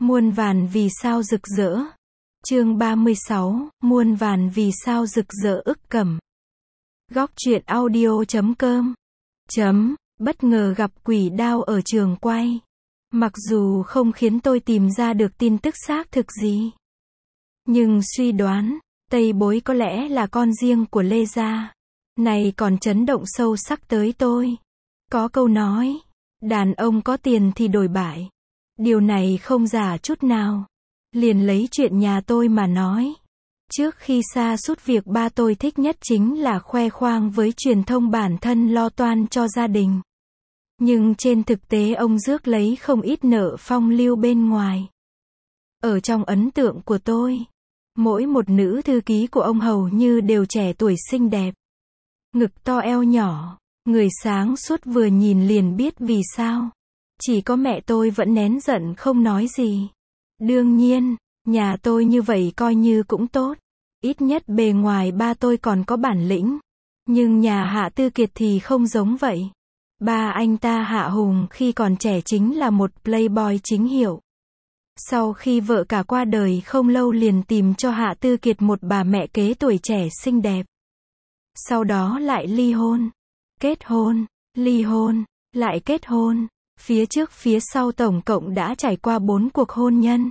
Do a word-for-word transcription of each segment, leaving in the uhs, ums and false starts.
Muôn vàn vì sao rực rỡ. Chương ba mươi sáu, muôn vàn vì sao rực rỡ ức cẩm. Góc truyện audio chấm com. Chấm, bất ngờ gặp quỷ đao ở trường quay. Mặc dù không khiến tôi tìm ra được tin tức xác thực gì, nhưng suy đoán, Tây Bối có lẽ là con riêng của Lê gia. Này còn chấn động sâu sắc tới tôi. Có câu nói, đàn ông có tiền thì đổi bại. Điều này không giả chút nào. Liền lấy chuyện nhà tôi mà nói. Trước khi sa sút việc ba tôi thích nhất chính là khoe khoang với truyền thông bản thân lo toan cho gia đình. Nhưng trên thực tế ông rước lấy không ít nợ phong lưu bên ngoài. Ở trong ấn tượng của tôi, mỗi một nữ thư ký của ông hầu như đều trẻ tuổi xinh đẹp. Ngực to eo nhỏ, người sáng suốt vừa nhìn liền biết vì sao. Chỉ có mẹ tôi vẫn nén giận không nói gì. Đương nhiên, nhà tôi như vậy coi như cũng tốt. Ít nhất bề ngoài ba tôi còn có bản lĩnh. Nhưng nhà Hạ Tư Kiệt thì không giống vậy. Ba anh ta Hạ Hùng khi còn trẻ chính là một playboy chính hiệu. Sau khi vợ cả qua đời không lâu liền tìm cho Hạ Tư Kiệt một bà mẹ kế tuổi trẻ xinh đẹp. Sau đó lại ly hôn, kết hôn, ly hôn, lại kết hôn. Phía trước phía sau tổng cộng đã trải qua bốn cuộc hôn nhân.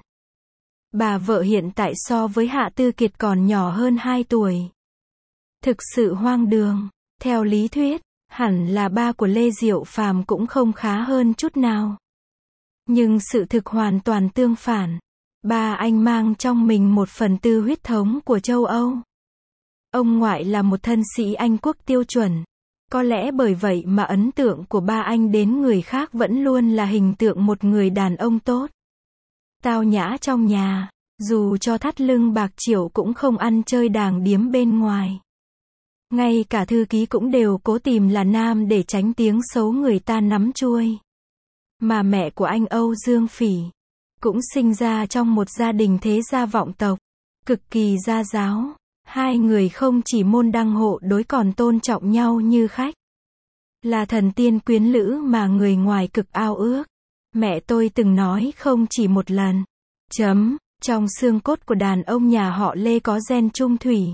Bà vợ hiện tại so với Hạ Tư Kiệt còn nhỏ hơn hai tuổi. Thực sự hoang đường. Theo lý thuyết, hẳn là ba của Lê Diệu Phàm cũng không khá hơn chút nào. Nhưng sự thực hoàn toàn tương phản. Ba anh mang trong mình một phần tư huyết thống của châu Âu. Ông ngoại là một thân sĩ Anh quốc tiêu chuẩn. Có lẽ bởi vậy mà ấn tượng của ba anh đến người khác vẫn luôn là hình tượng một người đàn ông tốt. Tao nhã trong nhà, dù cho thắt lưng bạc triệu cũng không ăn chơi đàng điếm bên ngoài. Ngay cả thư ký cũng đều cố tìm là nam để tránh tiếng xấu người ta nắm chuôi. Mà mẹ của anh Âu Dương Phỉ cũng sinh ra trong một gia đình thế gia vọng tộc, cực kỳ gia giáo. Hai người không chỉ môn đăng hộ đối còn tôn trọng nhau như khách. Là thần tiên quyến lữ mà người ngoài cực ao ước. Mẹ tôi từng nói không chỉ một lần. Chấm, trong xương cốt của đàn ông nhà họ Lê có gen trung thủy.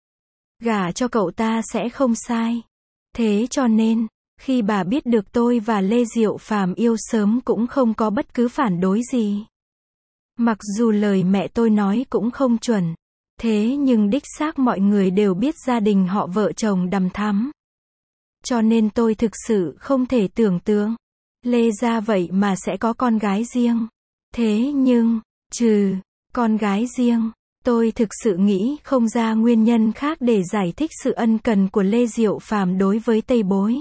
Gả cho cậu ta sẽ không sai. Thế cho nên, khi bà biết được tôi và Lê Diệu Phàm yêu sớm cũng không có bất cứ phản đối gì. Mặc dù lời mẹ tôi nói cũng không chuẩn. Thế nhưng đích xác mọi người đều biết gia đình họ vợ chồng đằm thắm. Cho nên tôi thực sự không thể tưởng tượng. Lê gia vậy mà sẽ có con gái riêng. Thế nhưng, trừ con gái riêng, tôi thực sự nghĩ không ra nguyên nhân khác để giải thích sự ân cần của Lê Diệu Phàm đối với Tây Bối.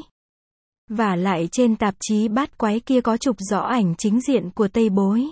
Vả lại trên tạp chí bát quái kia có chụp rõ ảnh chính diện của Tây Bối.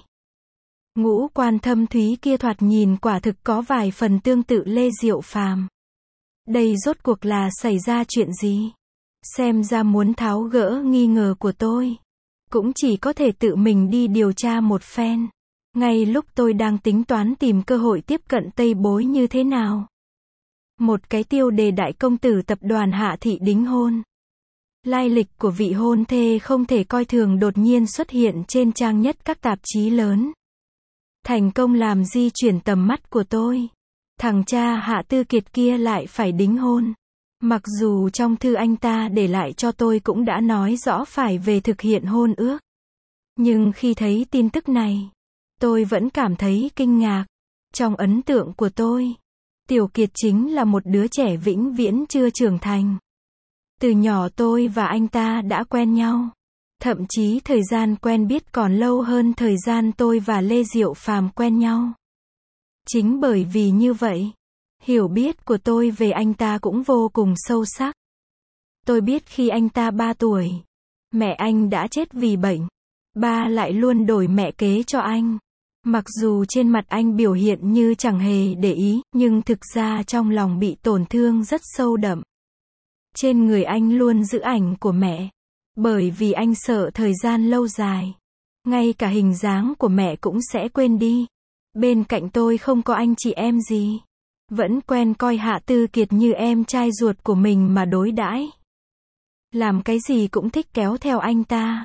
Ngũ quan thâm thúy kia thoạt nhìn quả thực có vài phần tương tự Lê Diệu Phàm. Đây rốt cuộc là xảy ra chuyện gì? Xem ra muốn tháo gỡ nghi ngờ của tôi, cũng chỉ có thể tự mình đi điều tra một phen. Ngay lúc tôi đang tính toán tìm cơ hội tiếp cận Tây Bối như thế nào. Một cái tiêu đề đại công tử tập đoàn Hạ Thị đính hôn. Lai lịch của vị hôn thê không thể coi thường đột nhiên xuất hiện trên trang nhất các tạp chí lớn. Thành công làm di chuyển tầm mắt của tôi. Thằng cha Hạ Tư Kiệt kia lại phải đính hôn. Mặc dù trong thư anh ta để lại cho tôi cũng đã nói rõ phải về thực hiện hôn ước. Nhưng khi thấy tin tức này, tôi vẫn cảm thấy kinh ngạc. Trong ấn tượng của tôi, Tiểu Kiệt chính là một đứa trẻ vĩnh viễn chưa trưởng thành. Từ nhỏ tôi và anh ta đã quen nhau. Thậm chí thời gian quen biết còn lâu hơn thời gian tôi và Lê Diệu Phàm quen nhau. Chính bởi vì như vậy, hiểu biết của tôi về anh ta cũng vô cùng sâu sắc. Tôi biết khi anh ta ba tuổi, mẹ anh đã chết vì bệnh. Ba lại luôn đổi mẹ kế cho anh. Mặc dù trên mặt anh biểu hiện như chẳng hề để ý, nhưng thực ra trong lòng bị tổn thương rất sâu đậm. Trên người anh luôn giữ ảnh của mẹ. Bởi vì anh sợ thời gian lâu dài, ngay cả hình dáng của mẹ cũng sẽ quên đi. Bên cạnh tôi không có anh chị em gì. Vẫn quen coi Hạ Tư Kiệt như em trai ruột của mình mà đối đãi. Làm cái gì cũng thích kéo theo anh ta.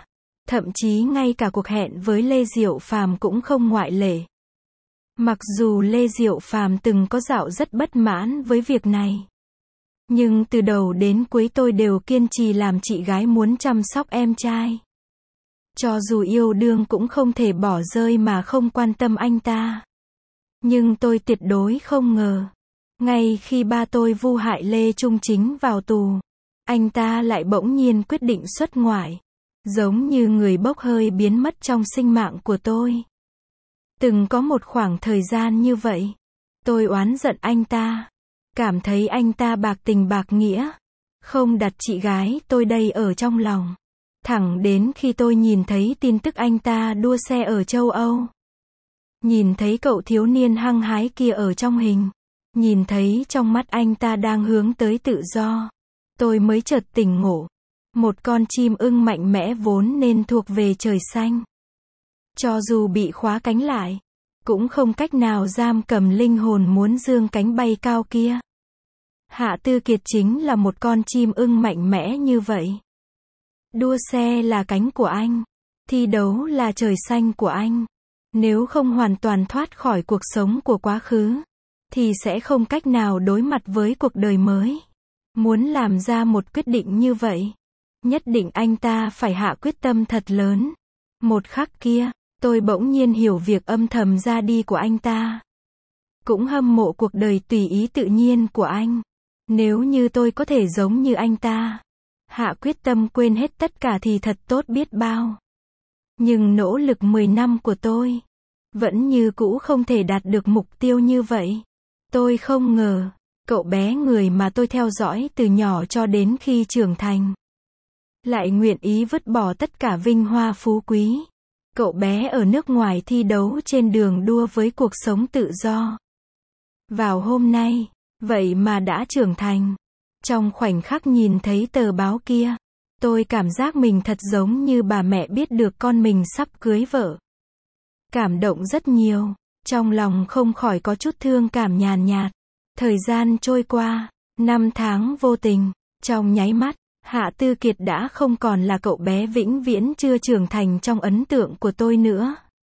Thậm chí ngay cả cuộc hẹn với Lê Diệu Phàm cũng không ngoại lệ. Mặc dù Lê Diệu Phàm từng có dạo rất bất mãn với việc này. Nhưng từ đầu đến cuối tôi đều kiên trì làm chị gái muốn chăm sóc em trai. Cho dù yêu đương cũng không thể bỏ rơi mà không quan tâm anh ta. Nhưng tôi tuyệt đối không ngờ. Ngay khi ba tôi vu hại Lê Trung Chính vào tù, anh ta lại bỗng nhiên quyết định xuất ngoại. Giống như người bốc hơi biến mất trong sinh mạng của tôi. Từng có một khoảng thời gian như vậy. Tôi oán giận anh ta. Cảm thấy anh ta bạc tình bạc nghĩa. Không đặt chị gái tôi đây ở trong lòng. Thẳng đến khi tôi nhìn thấy tin tức anh ta đua xe ở châu Âu. Nhìn thấy cậu thiếu niên hăng hái kia ở trong hình. Nhìn thấy trong mắt anh ta đang hướng tới tự do. Tôi mới chợt tỉnh ngộ. Một con chim ưng mạnh mẽ vốn nên thuộc về trời xanh. Cho dù bị khóa cánh lại, cũng không cách nào giam cầm linh hồn muốn dương cánh bay cao kia. Hạ Tư Kiệt chính là một con chim ưng mạnh mẽ như vậy. Đua xe là cánh của anh. Thi đấu là trời xanh của anh. Nếu không hoàn toàn thoát khỏi cuộc sống của quá khứ, thì sẽ không cách nào đối mặt với cuộc đời mới. Muốn làm ra một quyết định như vậy, nhất định anh ta phải hạ quyết tâm thật lớn. Một khắc kia, tôi bỗng nhiên hiểu việc âm thầm ra đi của anh ta. Cũng hâm mộ cuộc đời tùy ý tự nhiên của anh. Nếu như tôi có thể giống như anh ta, hạ quyết tâm quên hết tất cả thì thật tốt biết bao. Nhưng nỗ lực mười năm của tôi, vẫn như cũ không thể đạt được mục tiêu như vậy. Tôi không ngờ, cậu bé người mà tôi theo dõi từ nhỏ cho đến khi trưởng thành, lại nguyện ý vứt bỏ tất cả vinh hoa phú quý. Cậu bé ở nước ngoài thi đấu trên đường đua với cuộc sống tự do. Vào hôm nay, vậy mà đã trưởng thành. Trong khoảnh khắc nhìn thấy tờ báo kia, tôi cảm giác mình thật giống như bà mẹ biết được con mình sắp cưới vợ. Cảm động rất nhiều, trong lòng không khỏi có chút thương cảm nhàn nhạt. Thời gian trôi qua, năm tháng vô tình, trong nháy mắt, Hạ Tư Kiệt đã không còn là cậu bé vĩnh viễn chưa trưởng thành trong ấn tượng của tôi nữa.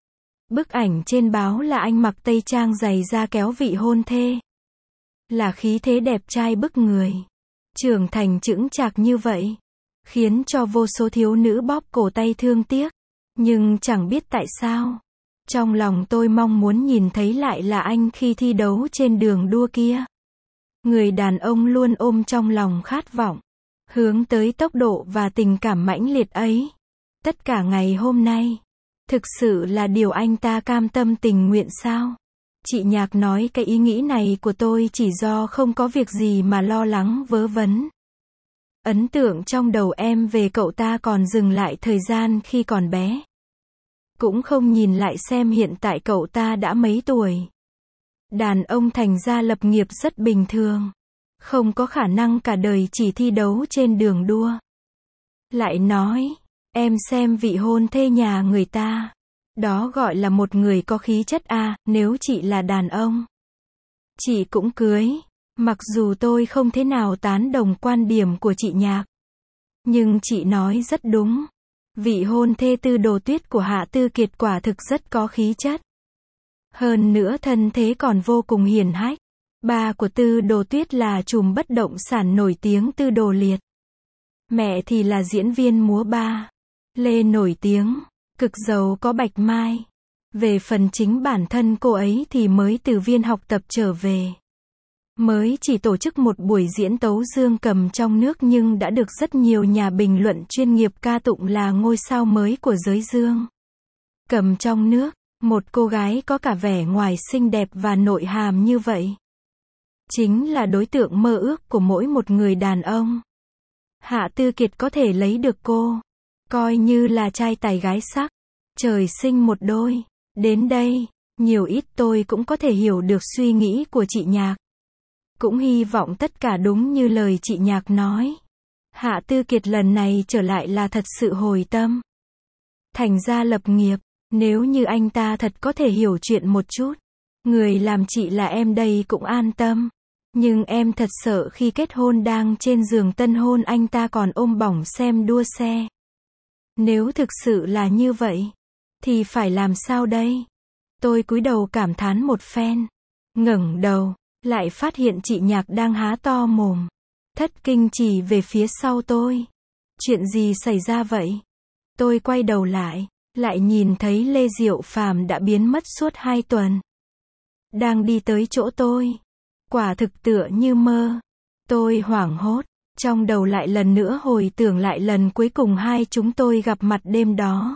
Bức ảnh trên báo là anh mặc tây trang giày da kéo vị hôn thê. Là khí thế đẹp trai bức người. Trưởng thành chững chạc như vậy, khiến cho vô số thiếu nữ bóp cổ tay thương tiếc. Nhưng chẳng biết tại sao, trong lòng tôi mong muốn nhìn thấy lại là anh khi thi đấu trên đường đua kia. Người đàn ông luôn ôm trong lòng khát vọng, hướng tới tốc độ và tình cảm mãnh liệt ấy. Tất cả ngày hôm nay, thực sự là điều anh ta cam tâm tình nguyện sao? Chị Nhạc nói cái ý nghĩ này của tôi chỉ do không có việc gì mà lo lắng vớ vẩn. Ấn tượng trong đầu em về cậu ta còn dừng lại thời gian khi còn bé. Cũng không nhìn lại xem hiện tại cậu ta đã mấy tuổi. Đàn ông thành gia lập nghiệp rất bình thường. Không có khả năng cả đời chỉ thi đấu trên đường đua. Lại nói, em xem vị hôn thê nhà người ta. Đó gọi là một người có khí chất à, nếu chị là đàn ông, chị cũng cưới. Mặc dù tôi không thế nào tán đồng quan điểm của chị Nhạc, nhưng chị nói rất đúng. Vị hôn thê Tư Đồ Tuyết của Hạ Tư Kiệt quả thực rất có khí chất. Hơn nữa thân thế còn vô cùng hiển hách. Ba của Tư Đồ Tuyết là trùm bất động sản nổi tiếng Tư Đồ Liệt. Mẹ thì là diễn viên múa ba Lê nổi tiếng, cực giàu có bạch mai. Về phần chính bản thân cô ấy thì mới từ viên học tập trở về. Mới chỉ tổ chức một buổi diễn tấu dương cầm trong nước nhưng đã được rất nhiều nhà bình luận chuyên nghiệp ca tụng là ngôi sao mới của giới dương cầm trong nước. Một cô gái có cả vẻ ngoài xinh đẹp và nội hàm như vậy, chính là đối tượng mơ ước của mỗi một người đàn ông. Hạ Tư Kiệt có thể lấy được cô, coi như là trai tài gái sắc, trời sinh một đôi. Đến đây, nhiều ít tôi cũng có thể hiểu được suy nghĩ của chị Nhạc. Cũng hy vọng tất cả đúng như lời chị Nhạc nói. Hạ Tư Kiệt lần này trở lại là thật sự hồi tâm. Thành ra lập nghiệp, nếu như anh ta thật có thể hiểu chuyện một chút, người làm chị là em đây cũng an tâm. Nhưng em thật sợ khi kết hôn đang trên giường tân hôn anh ta còn ôm bỏng xem đua xe. Nếu thực sự là như vậy, thì phải làm sao đây? Tôi cúi đầu cảm thán một phen, ngẩng đầu, lại phát hiện chị Nhạc đang há to mồm, thất kinh chỉ về phía sau tôi. Chuyện gì xảy ra vậy? Tôi quay đầu lại, lại nhìn thấy Lê Diệu Phàm đã biến mất suốt hai tuần. Đang đi tới chỗ tôi. Quả thực tựa như mơ. Tôi hoảng hốt, trong đầu lại lần nữa hồi tưởng lại lần cuối cùng hai chúng tôi gặp mặt đêm đó.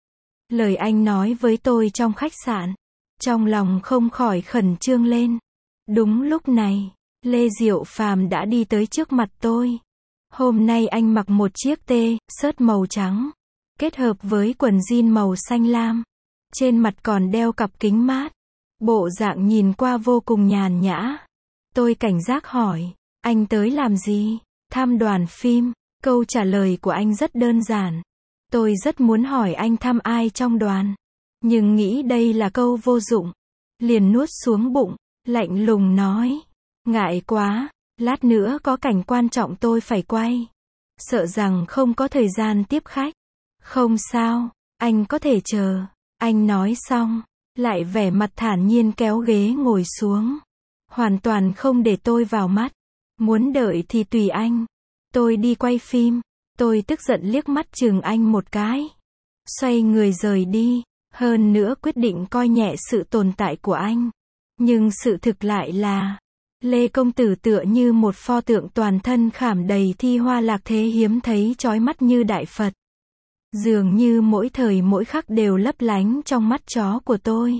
Lời anh nói với tôi trong khách sạn. Trong lòng không khỏi khẩn trương lên. Đúng lúc này, Lê Diệu Phàm đã đi tới trước mặt tôi. Hôm nay anh mặc một chiếc tee-shirt màu trắng, kết hợp với quần jean màu xanh lam. Trên mặt còn đeo cặp kính mát. Bộ dạng nhìn qua vô cùng nhàn nhã. Tôi cảnh giác hỏi, anh tới làm gì? Thăm đoàn phim. Câu trả lời của anh rất đơn giản. Tôi rất muốn hỏi anh thăm ai trong đoàn, nhưng nghĩ đây là câu vô dụng. Liền nuốt xuống bụng, lạnh lùng nói, ngại quá, lát nữa có cảnh quan trọng tôi phải quay. Sợ rằng không có thời gian tiếp khách. Không sao, anh có thể chờ. Anh nói xong, lại vẻ mặt thản nhiên kéo ghế ngồi xuống. Hoàn toàn không để tôi vào mắt. Muốn đợi thì tùy anh. Tôi đi quay phim. Tôi tức giận liếc mắt chừng anh một cái. Xoay người rời đi. Hơn nữa quyết định coi nhẹ sự tồn tại của anh. Nhưng sự thực lại là, Lê Công Tử tựa như một pho tượng toàn thân khảm đầy thi hoa lạc thế hiếm thấy chói mắt như đại Phật. Dường như mỗi thời mỗi khắc đều lấp lánh trong mắt chó của tôi.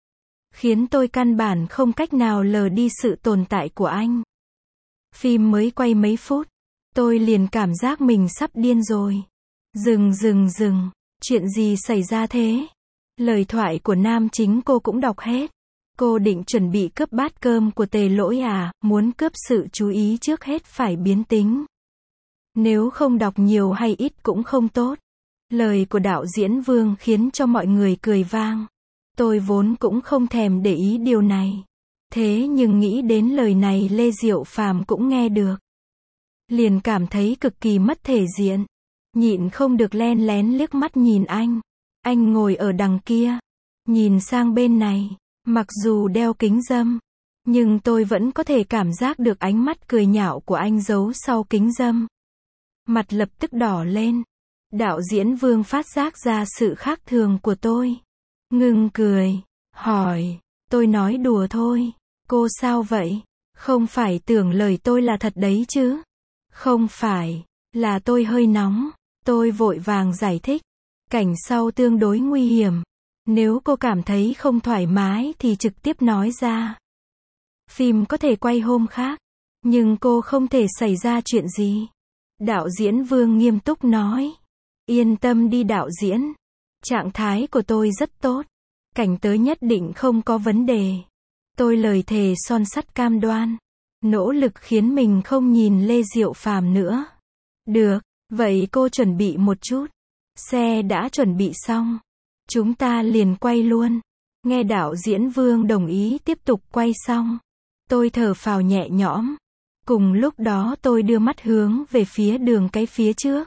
Khiến tôi căn bản không cách nào lờ đi sự tồn tại của anh. Phim mới quay mấy phút, tôi liền cảm giác mình sắp điên rồi. Dừng dừng dừng, chuyện gì xảy ra thế? Lời thoại của nam chính cô cũng đọc hết. Cô định chuẩn bị cướp bát cơm của Tề Lỗi à, muốn cướp sự chú ý trước hết phải biến tính. Nếu không đọc nhiều hay ít cũng không tốt. Lời của đạo diễn Vương khiến cho mọi người cười vang. Tôi vốn cũng không thèm để ý điều này. Thế nhưng nghĩ đến lời này Lê Diệu Phàm cũng nghe được. Liền cảm thấy cực kỳ mất thể diện. Nhịn không được len lén liếc mắt nhìn anh. Anh ngồi ở đằng kia. Nhìn sang bên này. Mặc dù đeo kính râm. Nhưng tôi vẫn có thể cảm giác được ánh mắt cười nhạo của anh giấu sau kính râm. Mặt lập tức đỏ lên. Đạo diễn Vương phát giác ra sự khác thường của tôi. Ngừng cười. Hỏi. Tôi nói đùa thôi. Cô sao vậy? Không phải tưởng lời tôi là thật đấy chứ? Không phải. Là tôi hơi nóng. Tôi vội vàng giải thích. Cảnh sau tương đối nguy hiểm. Nếu cô cảm thấy không thoải mái thì trực tiếp nói ra. Phim có thể quay hôm khác. Nhưng cô không thể xảy ra chuyện gì. Đạo diễn Vương nghiêm túc nói. Yên tâm đi đạo diễn. Trạng thái của tôi rất tốt. Cảnh tới nhất định không có vấn đề. Tôi lời thề son sắt cam đoan. Nỗ lực khiến mình không nhìn Lê Diệu Phàm nữa. Được, vậy cô chuẩn bị một chút. Xe đã chuẩn bị xong. Chúng ta liền quay luôn. Nghe đạo diễn Vương đồng ý tiếp tục quay xong. Tôi thở phào nhẹ nhõm. Cùng lúc đó tôi đưa mắt hướng về phía đường cái phía trước.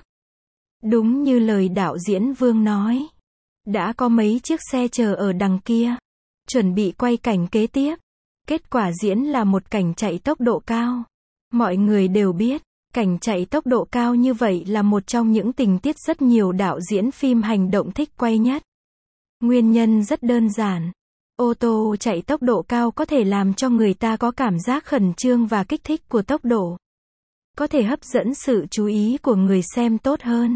Đúng như lời đạo diễn Vương nói. Đã có mấy chiếc xe chờ ở đằng kia. Chuẩn bị quay cảnh kế tiếp. Kết quả diễn là một cảnh chạy tốc độ cao. Mọi người đều biết, cảnh chạy tốc độ cao như vậy là một trong những tình tiết rất nhiều đạo diễn phim hành động thích quay nhất. Nguyên nhân rất đơn giản. Ô tô chạy tốc độ cao có thể làm cho người ta có cảm giác khẩn trương và kích thích của tốc độ. Có thể hấp dẫn sự chú ý của người xem tốt hơn.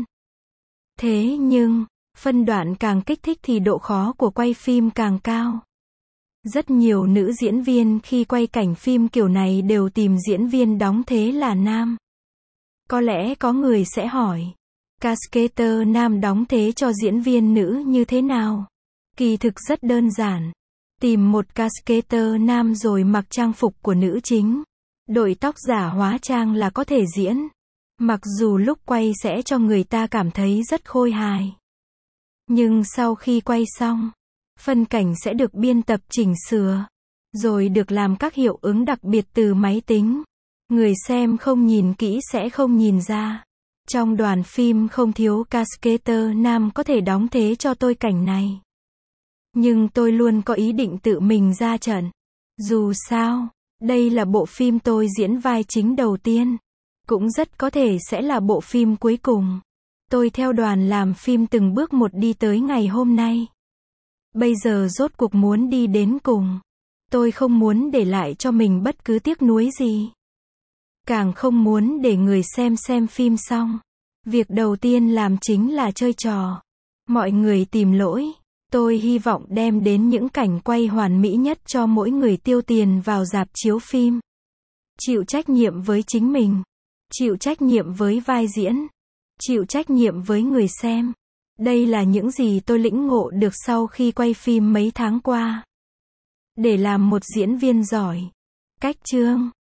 Thế nhưng, phân đoạn càng kích thích thì độ khó của quay phim càng cao. Rất nhiều nữ diễn viên khi quay cảnh phim kiểu này đều tìm diễn viên đóng thế là nam. Có lẽ có người sẽ hỏi, cascader nam đóng thế cho diễn viên nữ như thế nào? Kỳ thực rất đơn giản. Tìm một cascader nam rồi mặc trang phục của nữ chính. Đội tóc giả hóa trang là có thể diễn. Mặc dù lúc quay sẽ cho người ta cảm thấy rất khôi hài. Nhưng sau khi quay xong, phân cảnh sẽ được biên tập chỉnh sửa. Rồi được làm các hiệu ứng đặc biệt từ máy tính. Người xem không nhìn kỹ sẽ không nhìn ra. Trong đoàn phim không thiếu cascader nam có thể đóng thế cho tôi cảnh này. Nhưng tôi luôn có ý định tự mình ra trận. Dù sao, đây là bộ phim tôi diễn vai chính đầu tiên. Cũng rất có thể sẽ là bộ phim cuối cùng. Tôi theo đoàn làm phim từng bước một đi tới ngày hôm nay. Bây giờ rốt cuộc muốn đi đến cùng. Tôi không muốn để lại cho mình bất cứ tiếc nuối gì. Càng không muốn để người xem xem phim xong. Việc đầu tiên làm chính là chơi trò. Mọi người tìm lỗi. Tôi hy vọng đem đến những cảnh quay hoàn mỹ nhất cho mỗi người tiêu tiền vào rạp chiếu phim. Chịu trách nhiệm với chính mình. Chịu trách nhiệm với vai diễn. Chịu trách nhiệm với người xem. Đây là những gì tôi lĩnh ngộ được sau khi quay phim mấy tháng qua. Để làm một diễn viên giỏi. Cách chương